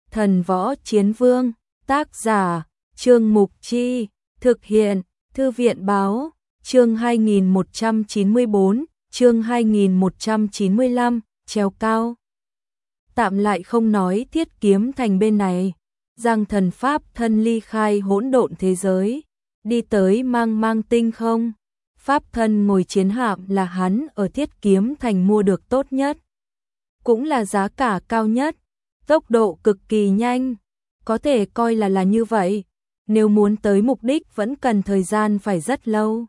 Thần Võ Chiến Vương, tác giả, Trương Mục Chi, thực hiện, Thư viện Báo, chương 2194, chương 2195, treo cao. Tạm lại không nói Thiết Kiếm Thành bên này, Giang Thần Pháp thân ly khai hỗn độn thế giới, đi tới Mang Mang Tinh không. Pháp thân ngồi chiến hạm là hắn ở Thiết Kiếm Thành mua được tốt nhất, cũng là giá cả cao nhất, tốc độ cực kỳ nhanh, có thể coi là như vậy, nếu muốn tới mục đích vẫn cần thời gian phải rất lâu.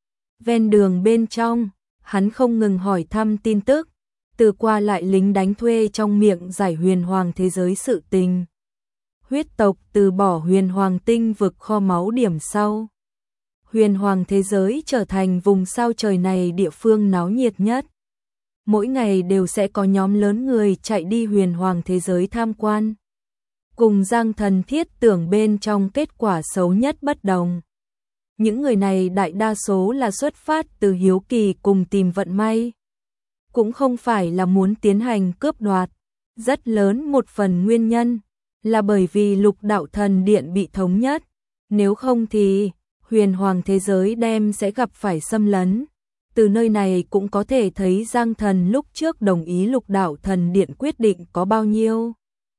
Ven đường bên trong, hắn không ngừng hỏi thăm tin tức, từ qua lại lính đánh thuê trong miệng giải huyền hoàng thế giới sự tình. Huyết tộc từ bỏ huyền hoàng tinh vực kho máu điểm sau. Huyền hoàng thế giới trở thành vùng sao trời này địa phương náo nhiệt nhất. Mỗi ngày đều sẽ có nhóm lớn người chạy đi huyền hoàng thế giới tham quan. Cùng Giang Thần thiết tưởng bên trong kết quả xấu nhất bất đồng. Những người này đại đa số là xuất phát từ hiếu kỳ cùng tìm vận may. Cũng không phải là muốn tiến hành cướp đoạt. Rất lớn một phần nguyên nhân là bởi vì Lục Đạo Thần Điện bị thống nhất. Nếu không thì huyền hoàng thế giới đem sẽ gặp phải xâm lấn. Từ nơi này cũng có thể thấy Giang Thần lúc trước đồng ý Lục Đạo Thần Điện quyết định có bao nhiêu.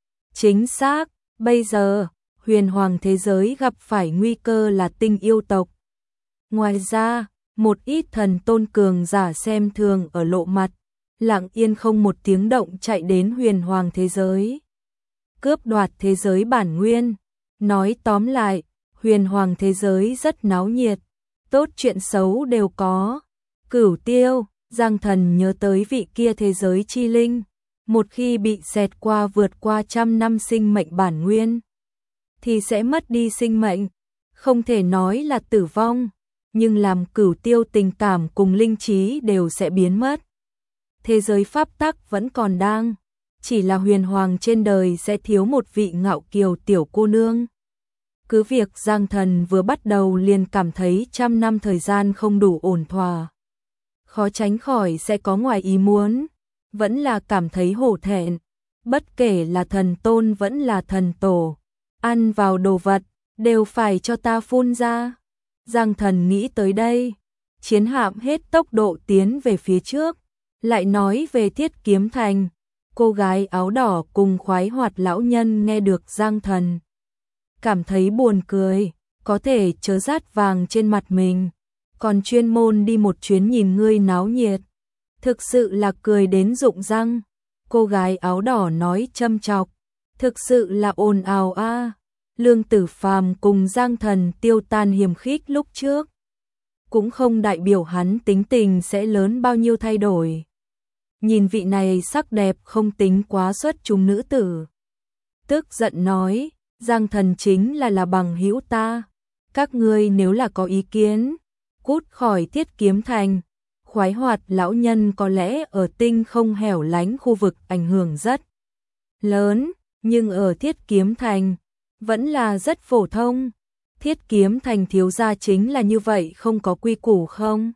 Chính xác, bây giờ, huyền hoàng thế giới gặp phải nguy cơ là tinh yêu tộc. Ngoài ra, một ít thần tôn cường giả xem thường ở lộ mặt, lặng yên không một tiếng động chạy đến huyền hoàng thế giới. Cướp đoạt thế giới bản nguyên. Nói tóm lại, huyền hoàng thế giới rất náo nhiệt, tốt chuyện xấu đều có. Cửu Tiêu, Giang Thần nhớ tới vị kia thế giới chi linh, một khi bị xẹt qua vượt qua 100 năm sinh mệnh bản nguyên, thì sẽ mất đi sinh mệnh, không thể nói là tử vong, nhưng làm Cửu Tiêu tình cảm cùng linh trí đều sẽ biến mất. Thế giới pháp tắc vẫn còn đang, chỉ là huyền hoàng trên đời sẽ thiếu một vị ngạo kiều tiểu cô nương. Cứ việc Giang Thần vừa bắt đầu liền cảm thấy 100 năm thời gian không đủ ổn thỏa, khó tránh khỏi sẽ có ngoài ý muốn, vẫn là cảm thấy hổ thẹn, bất kể là thần tôn vẫn là thần tổ, ăn vào đồ vật, đều phải cho ta phun ra. Giang Thần nghĩ tới đây, chiến hạm hết tốc độ tiến về phía trước, lại nói về Thiết Kiếm Thành, cô gái áo đỏ cùng khoái hoạt lão nhân nghe được Giang Thần. Cảm thấy buồn cười, có thể chớ rát vàng trên mặt mình, còn chuyên môn đi một chuyến nhìn ngươi náo nhiệt. Thực sự là cười đến rụng răng, cô gái áo đỏ nói châm chọc, thực sự là ồn ào a. Lương Tử Phàm cùng Giang Thần tiêu tan hiềm khích lúc trước, cũng không đại biểu hắn tính tình sẽ lớn bao nhiêu thay đổi. Nhìn vị này sắc đẹp không tính quá xuất chúng nữ tử, tức giận nói, Giang Thần chính là bằng hữu ta, các ngươi nếu là có ý kiến, cút khỏi Thiết Kiếm Thành. Khoái hoạt lão nhân có lẽ ở tinh không hẻo lánh khu vực ảnh hưởng rất lớn, nhưng ở Thiết Kiếm Thành vẫn là rất phổ thông. Thiết Kiếm Thành thiếu gia chính là như vậy, không có quy củ không?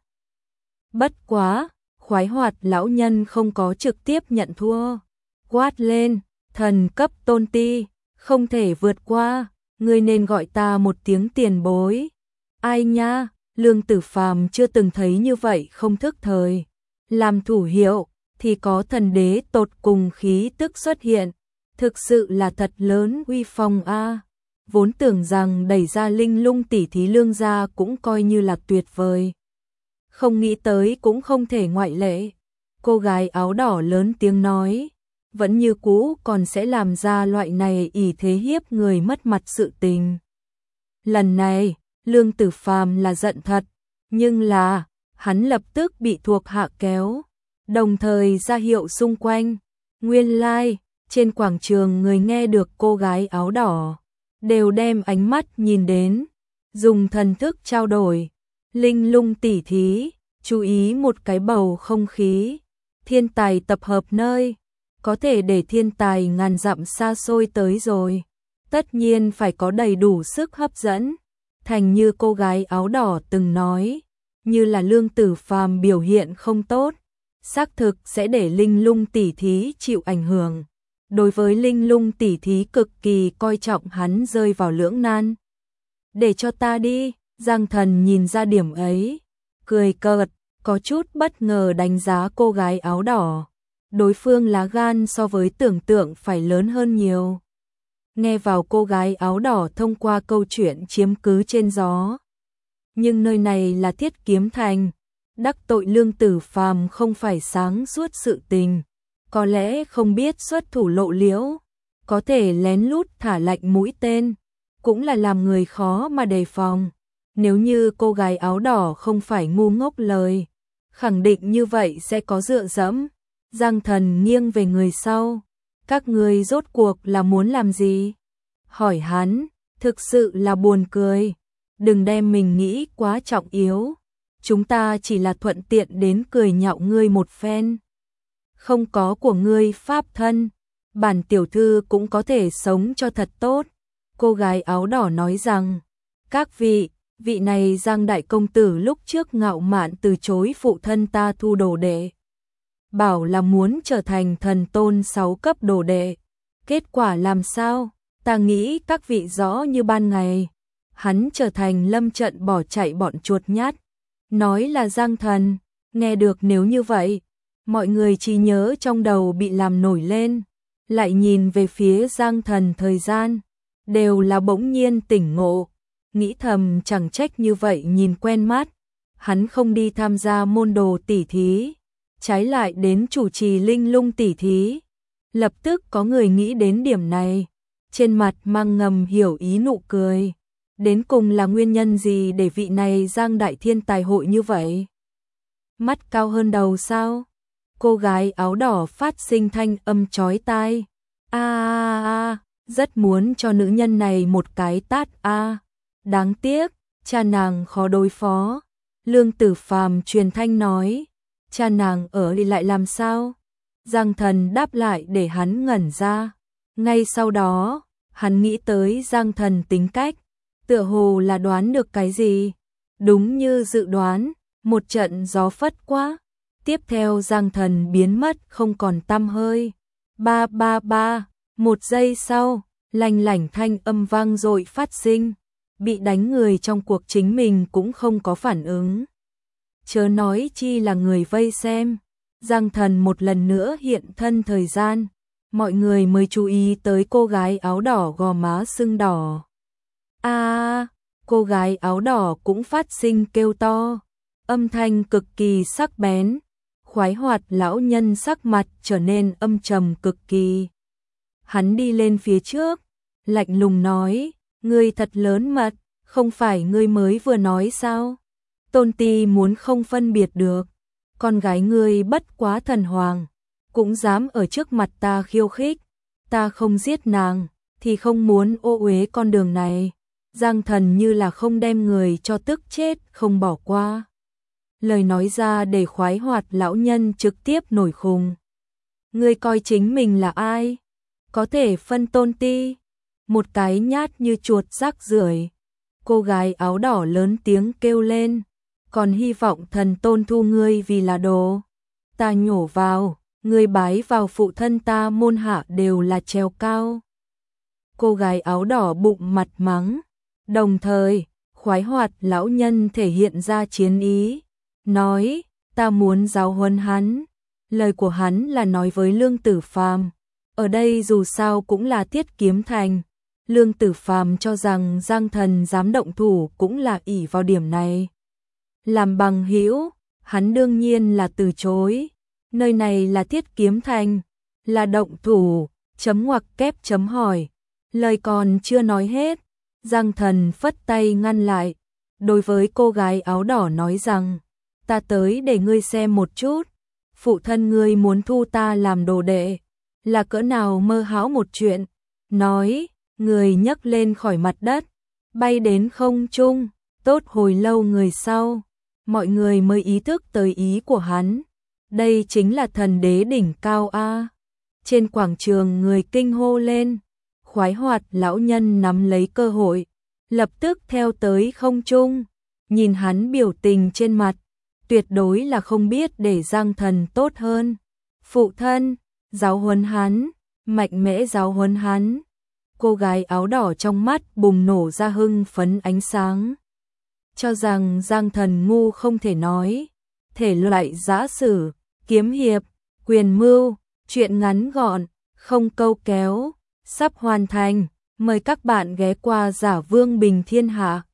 Bất quá, khoái hoạt lão nhân không có trực tiếp nhận thua, quát lên, thần cấp tôn ti, không thể vượt qua, ngươi nên gọi ta một tiếng tiền bối. Ai nha, Lương Tử Phàm chưa từng thấy như vậy không thức thời. Làm thủ hiệu thì có thần đế tột cùng khí tức xuất hiện, thực sự là thật lớn uy phong a. Vốn tưởng rằng đẩy ra linh lung tỷ thí Lương gia cũng coi như là tuyệt vời, không nghĩ tới cũng không thể ngoại lệ. Cô gái áo đỏ lớn tiếng nói, vẫn như cũ còn sẽ làm ra loại này ỷ thế hiếp người mất mặt sự tình. Lần này, Lương Tử Phàm là giận thật, nhưng là, hắn lập tức bị thuộc hạ kéo, đồng thời ra hiệu xung quanh. Nguyên lai, trên quảng trường người nghe được cô gái áo đỏ, đều đem ánh mắt nhìn đến, dùng thần thức trao đổi. Linh lung tỉ thí, chú ý một cái bầu không khí, thiên tài tập hợp nơi, có thể để thiên tài ngàn dặm xa xôi tới rồi, tất nhiên phải có đầy đủ sức hấp dẫn. Thành như cô gái áo đỏ từng nói, như là Lương Tử Phàm biểu hiện không tốt, xác thực sẽ để linh lung tỉ thí chịu ảnh hưởng. đối với Linh Lung tỷ thí cực kỳ coi trọng, hắn rơi vào lưỡng nan. Để cho ta đi, Giang Thần nhìn ra điểm ấy, cười cợt, có chút bất ngờ đánh giá cô gái áo đỏ. Đối phương lá gan so với tưởng tượng phải lớn hơn nhiều. Nghe vào cô gái áo đỏ thông qua câu chuyện chiếm cứ trên gió. Nhưng nơi này là Thiết Kiếm Thành, đắc tội Lương Tử Phàm không phải sáng suốt sự tình. Có lẽ không biết xuất thủ lộ liễu, có thể lén lút thả lạnh mũi tên, cũng là làm người khó mà đề phòng. Nếu như cô gái áo đỏ không phải ngu ngốc lời, khẳng định như vậy sẽ có dựa dẫm. Giang Thần nghiêng về người sau. Các người rốt cuộc là muốn làm gì? Hỏi hắn, thực sự là buồn cười. Đừng đem mình nghĩ quá trọng yếu. Chúng ta chỉ là thuận tiện đến cười nhạo ngươi một phen. Không có của ngươi pháp thân, bản tiểu thư cũng có thể sống cho thật tốt. Cô gái áo đỏ nói rằng, các vị này Giang đại công tử lúc trước ngạo mạn từ chối phụ thân ta thu đồ đệ. Bảo là muốn trở thành thần tôn 6 cấp đồ đệ. Kết quả làm sao? Ta nghĩ các vị rõ như ban ngày. Hắn trở thành lâm trận bỏ chạy bọn chuột nhát. Nói là Giang Thần, nghe được nếu như vậy, mọi người chỉ nhớ trong đầu bị làm nổi lên. Lại nhìn về phía Giang Thần thời gian, đều là bỗng nhiên tỉnh ngộ. Nghĩ thầm chẳng trách như vậy nhìn quen mắt. Hắn không đi tham gia môn đồ tỷ thí, trái lại đến chủ trì Linh Lung tỷ thí. Lập tức có người nghĩ đến điểm này, trên mặt mang ngầm hiểu ý nụ cười. Đến cùng là nguyên nhân gì để vị này Giang đại thiên tài hội như vậy? Mắt cao hơn đầu sao? Cô gái áo đỏ phát sinh thanh âm chói tai. Rất muốn cho nữ nhân này một cái tát Đáng tiếc, cha nàng khó đối phó. Lương Tử Phàm truyền thanh nói, cha nàng ở đi lại làm sao? Giang Thần đáp lại để hắn ngẩn ra. Ngay sau đó, hắn nghĩ tới Giang Thần tính cách, tựa hồ là đoán được cái gì. Đúng như dự đoán, một trận gió phất qua. Tiếp theo Giang Thần biến mất không còn tăm hơi. Ba, một giây sau, lanh lảnh thanh âm vang dội phát sinh. Bị đánh người trong cuộc chính mình cũng không có phản ứng. Chớ nói chi là người vây xem. Giang Thần một lần nữa hiện thân thời gian, mọi người mới chú ý tới cô gái áo đỏ gò má sưng đỏ. Cô gái áo đỏ cũng phát sinh kêu to, âm thanh cực kỳ sắc bén. Khoái Hoạt lão nhân sắc mặt trở nên âm trầm cực kỳ. Hắn đi lên phía trước, lạnh lùng nói, ngươi thật lớn mật, không phải ngươi mới vừa nói sao? Tôn Ti muốn không phân biệt được, con gái ngươi bất quá thần hoàng, cũng dám ở trước mặt ta khiêu khích, ta không giết nàng, thì không muốn ô uế con đường này. Giang Thần như là không đem người cho tức chết không bỏ qua. Lời nói ra để Khoái Hoạt lão nhân trực tiếp nổi khùng. Ngươi coi chính mình là ai? Có thể phân Tôn Ti? Một cái nhát như chuột rác rưởi. Cô gái áo đỏ lớn tiếng kêu lên, còn hy vọng thần tôn thu ngươi vì là đồ. Ta nhổ vào, ngươi bái vào phụ thân ta môn hạ đều là treo cao. Cô gái áo đỏ bụng mặt mắng, đồng thời, Khoái Hoạt lão nhân thể hiện ra chiến ý, nói, ta muốn giáo huấn hắn. Lời của hắn là nói với Lương Tử Phàm. Ở đây dù sao cũng là Thiết Kiếm Thành. Lương Tử Phàm cho rằng Giang Thần dám động thủ cũng là ỷ vào điểm này. Làm bằng hữu, hắn đương nhiên là từ chối. Nơi này là Thiết Kiếm Thành, là động thủ, chấm ngoặc kép chấm hỏi. Lời còn chưa nói hết, Giang Thần phất tay ngăn lại. Đối với cô gái áo đỏ nói rằng, ta tới để ngươi xem một chút. Phụ thân ngươi muốn thu ta làm đồ đệ, là cỡ nào mơ hão một chuyện. Nói, người nhấc lên khỏi mặt đất, bay đến không trung. Tốt hồi lâu người sau, mọi người mới ý thức tới ý của hắn. Đây chính là thần đế đỉnh cao a. Trên quảng trường người kinh hô lên. Khoái Hoạt lão nhân nắm lấy cơ hội, lập tức theo tới không trung. Nhìn hắn biểu tình trên mặt, tuyệt đối là không biết để Giang Thần tốt hơn. Phụ thân, giáo huấn hắn, mạnh mẽ giáo huấn hắn. Cô gái áo đỏ trong mắt bùng nổ ra hưng phấn ánh sáng. Cho rằng Giang Thần ngu không thể nói, thể loại giã sử, kiếm hiệp, quyền mưu, truyện ngắn gọn, không câu kéo, sắp hoàn thành. Mời các bạn ghé qua Giả Vương Bình Thiên Hạ.